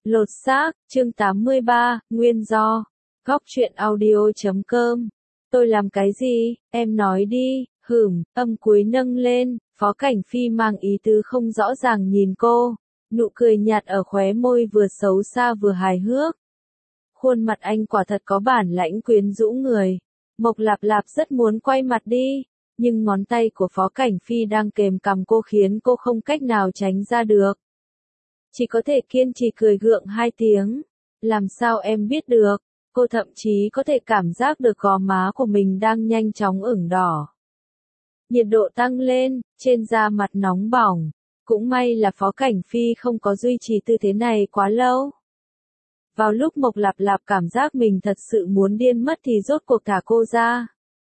Lột xác, chương 83, nguyên do. Góc truyện audio.com. Tôi làm cái gì, em nói đi, âm cuối nâng lên, Phó Cảnh Phi mang ý tứ không rõ ràng nhìn cô, nụ cười nhạt ở khóe môi vừa xấu xa vừa hài hước. Khuôn mặt anh quả thật có bản lãnh quyến rũ người. Mộc Lạp Lạp rất muốn quay mặt đi, nhưng ngón tay của Phó Cảnh Phi đang kềm cằm cô khiến cô không cách nào tránh ra được. Chỉ có thể kiên trì cười gượng 2 tiếng. Làm sao em biết được? Cô thậm chí có thể cảm giác được gò má của mình đang nhanh chóng ửng đỏ. Nhiệt độ tăng lên, trên da mặt nóng bỏng. Cũng may là Phó Cảnh Phi không có duy trì tư thế này quá lâu. Vào lúc Mộc Lạp Lạp cảm giác mình thật sự muốn điên mất thì rốt cuộc thả cô ra.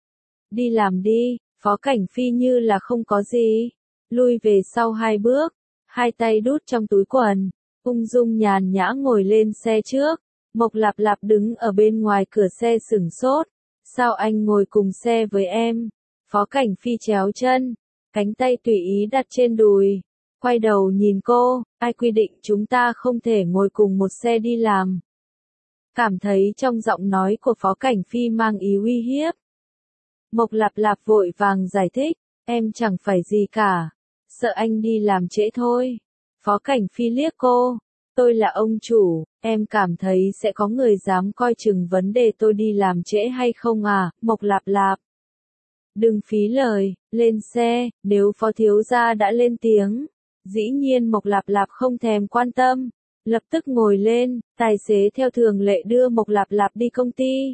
Đi làm đi, Phó Cảnh Phi như là không có gì. Lui về sau 2 bước, 2 tay đút trong túi quần, ung dung nhàn nhã ngồi lên xe trước. Mộc Lạp Lạp đứng ở bên ngoài cửa xe sửng sốt. Sao anh ngồi cùng xe với em? Phó Cảnh Phi chéo chân, cánh tay tùy ý đặt trên đùi. Quay đầu nhìn cô, ai quy định chúng ta không thể ngồi cùng một xe đi làm? Cảm thấy trong giọng nói của Phó Cảnh Phi mang ý uy hiếp. Mộc Lạp Lạp vội vàng giải thích, em chẳng phải gì cả, sợ anh đi làm trễ thôi. Phó Cảnh Phi liếc cô, tôi là ông chủ, em cảm thấy sẽ có người dám coi chừng vấn đề tôi đi làm trễ hay không à, Mộc Lạp Lạp. Đừng phí lời, lên xe, nếu Phó thiếu gia đã lên tiếng. Dĩ nhiên Mộc Lạp Lạp không thèm quan tâm, lập tức ngồi lên, tài xế theo thường lệ đưa Mộc Lạp Lạp đi công ty.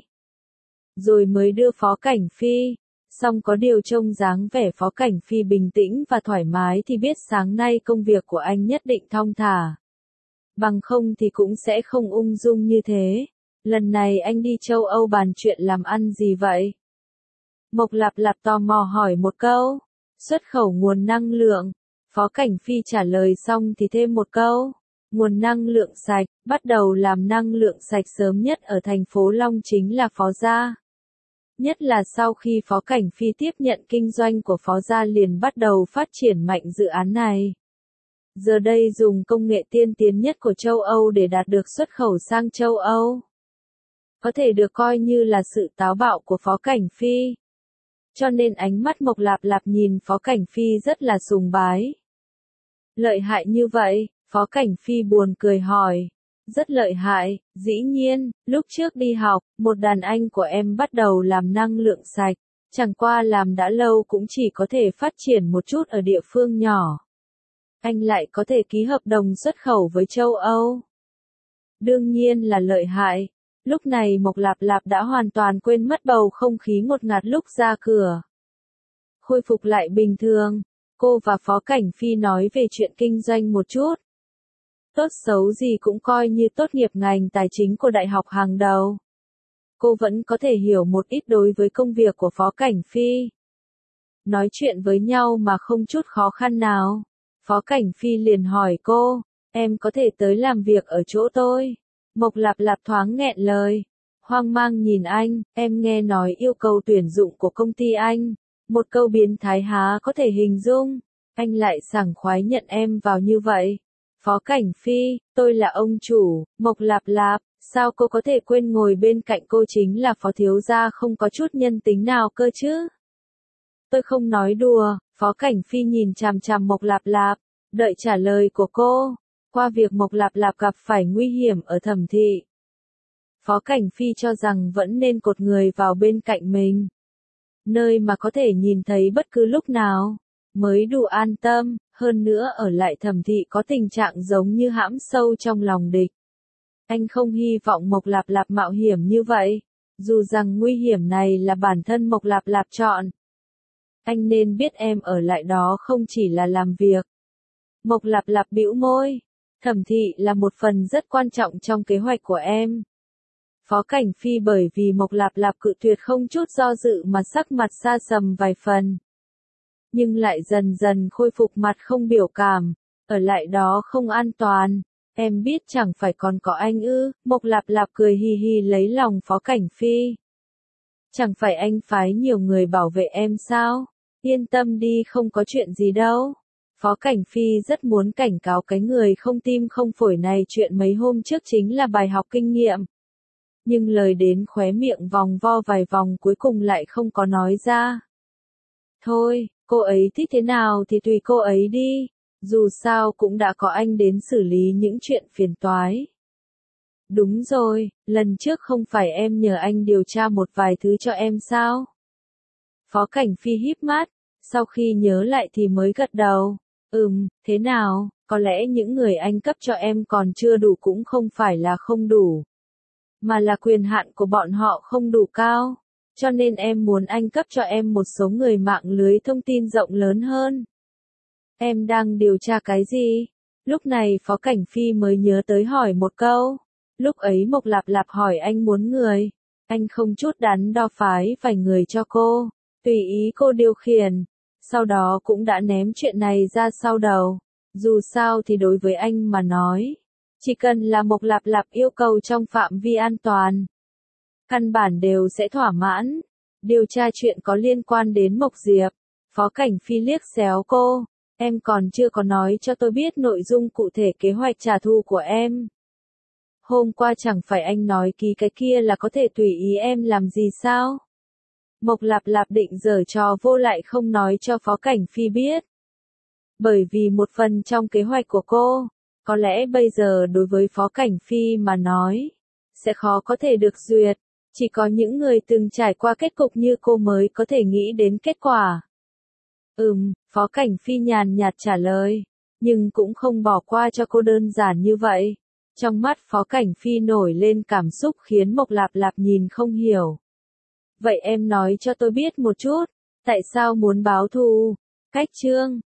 Rồi mới đưa Phó Cảnh Phi, song có điều trông dáng vẻ Phó Cảnh Phi bình tĩnh và thoải mái thì biết sáng nay công việc của anh nhất định thong thả. Bằng không thì cũng sẽ không ung dung như thế. Lần này anh đi châu Âu bàn chuyện làm ăn gì vậy? Mộc Lạp Lạp tò mò hỏi một câu. Xuất khẩu nguồn năng lượng. Phó Cảnh Phi trả lời xong thì thêm một câu. Nguồn năng lượng sạch, bắt đầu làm năng lượng sạch sớm nhất ở thành phố Long chính là Phó gia. Nhất là sau khi Phó Cảnh Phi tiếp nhận kinh doanh của Phó gia liền bắt đầu phát triển mạnh dự án này. Giờ đây dùng công nghệ tiên tiến nhất của châu Âu để đạt được xuất khẩu sang châu Âu. Có thể được coi như là sự táo bạo của Phó Cảnh Phi. Cho nên ánh mắt Mộc Lạp Lạp nhìn Phó Cảnh Phi rất là sùng bái. Lợi hại như vậy, Phó Cảnh Phi buồn cười hỏi. Rất lợi hại, dĩ nhiên, lúc trước đi học, một đàn anh của em bắt đầu làm năng lượng sạch, chẳng qua làm đã lâu cũng chỉ có thể phát triển một chút ở địa phương nhỏ. Anh lại có thể ký hợp đồng xuất khẩu với châu Âu. Đương nhiên là lợi hại. Lúc này Mộc Lạp Lạp đã hoàn toàn quên mất bầu không khí ngột ngạt lúc ra cửa. Khôi phục lại bình thường, cô và Phó Cảnh Phi nói về chuyện kinh doanh một chút. Tốt xấu gì cũng coi như tốt nghiệp ngành tài chính của đại học hàng đầu. Cô vẫn có thể hiểu một ít đối với công việc của Phó Cảnh Phi. Nói chuyện với nhau mà không chút khó khăn nào. Phó Cảnh Phi liền hỏi cô, em có thể tới làm việc ở chỗ tôi. Mộc Lạp Lạp thoáng nghẹn lời. Hoang mang nhìn anh, em nghe nói yêu cầu tuyển dụng của công ty anh. Một câu biến thái há có thể hình dung. Anh lại sảng khoái nhận em vào như vậy. Phó Cảnh Phi, tôi là ông chủ, Mộc Lạp Lạp, sao cô có thể quên ngồi bên cạnh cô chính là Phó thiếu gia không có chút nhân tính nào cơ chứ? Tôi không nói đùa, Phó Cảnh Phi nhìn chằm chằm Mộc Lạp Lạp, đợi trả lời của cô. Qua việc Mộc Lạp Lạp gặp phải nguy hiểm ở Thẩm thị, Phó Cảnh Phi cho rằng vẫn nên cột người vào bên cạnh mình. Nơi mà có thể nhìn thấy bất cứ lúc nào, mới đủ an tâm, hơn nữa ở lại Thẩm thị có tình trạng giống như hãm sâu trong lòng địch. Anh không hy vọng Mộc Lạp Lạp mạo hiểm như vậy, dù rằng nguy hiểm này là bản thân Mộc Lạp Lạp chọn. Anh nên biết em ở lại đó không chỉ là làm việc. Mộc Lạp Lạp bĩu môi. Thẩm thị là một phần rất quan trọng trong kế hoạch của em. Phó Cảnh Phi bởi vì Mộc Lạp Lạp cự tuyệt không chút do dự mà sắc mặt xa sầm vài phần. Nhưng lại dần dần khôi phục mặt không biểu cảm, ở lại đó không an toàn. Em biết chẳng phải còn có anh ư, Mộc Lạp Lạp cười hì hì lấy lòng Phó Cảnh Phi. Chẳng phải anh phái nhiều người bảo vệ em sao? Yên tâm đi không có chuyện gì đâu. Phó Cảnh Phi rất muốn cảnh cáo cái người không tim không phổi này chuyện mấy hôm trước chính là bài học kinh nghiệm. Nhưng lời đến khóe miệng vòng vo vài vòng cuối cùng lại không có nói ra. Thôi, cô ấy thích thế nào thì tùy cô ấy đi, dù sao cũng đã có anh đến xử lý những chuyện phiền toái. Đúng rồi, lần trước không phải em nhờ anh điều tra một vài thứ cho em sao? Phó Cảnh Phi híp mắt, sau khi nhớ lại thì mới gật đầu. Thế nào, có lẽ những người anh cấp cho em còn chưa đủ cũng không phải là không đủ, mà là quyền hạn của bọn họ không đủ cao, cho nên em muốn anh cấp cho em một số người mạng lưới thông tin rộng lớn hơn. Em đang điều tra cái gì? Lúc này Phó Cảnh Phi mới nhớ tới hỏi một câu. Lúc ấy Mộc Lạp Lạp hỏi anh muốn người, anh không chút đắn đo phái vài người cho cô, tùy ý cô điều khiển, sau đó cũng đã ném chuyện này ra sau đầu. Dù sao thì đối với anh mà nói, chỉ cần là Mộc Lạp Lạp yêu cầu trong phạm vi an toàn, căn bản đều sẽ thỏa mãn. Điều tra chuyện có liên quan đến Mộc Diệp, Phó Cảnh Phi liếc xéo cô, em còn chưa có nói cho tôi biết nội dung cụ thể kế hoạch trả thù của em. Hôm qua chẳng phải anh nói ký cái kia là có thể tùy ý em làm gì sao? Mộc Lạp Lạp định giở trò vô lại không nói cho Phó Cảnh Phi biết. Bởi vì một phần trong kế hoạch của cô, có lẽ bây giờ đối với Phó Cảnh Phi mà nói, sẽ khó có thể được duyệt, chỉ có những người từng trải qua kết cục như cô mới có thể nghĩ đến kết quả. Phó Cảnh Phi nhàn nhạt trả lời, nhưng cũng không bỏ qua cho cô đơn giản như vậy. Trong mắt Phó Cảnh Phi nổi lên cảm xúc khiến Mộc Lạp Lạp nhìn không hiểu. Vậy em nói cho tôi biết một chút, tại sao muốn báo thù? Cách chương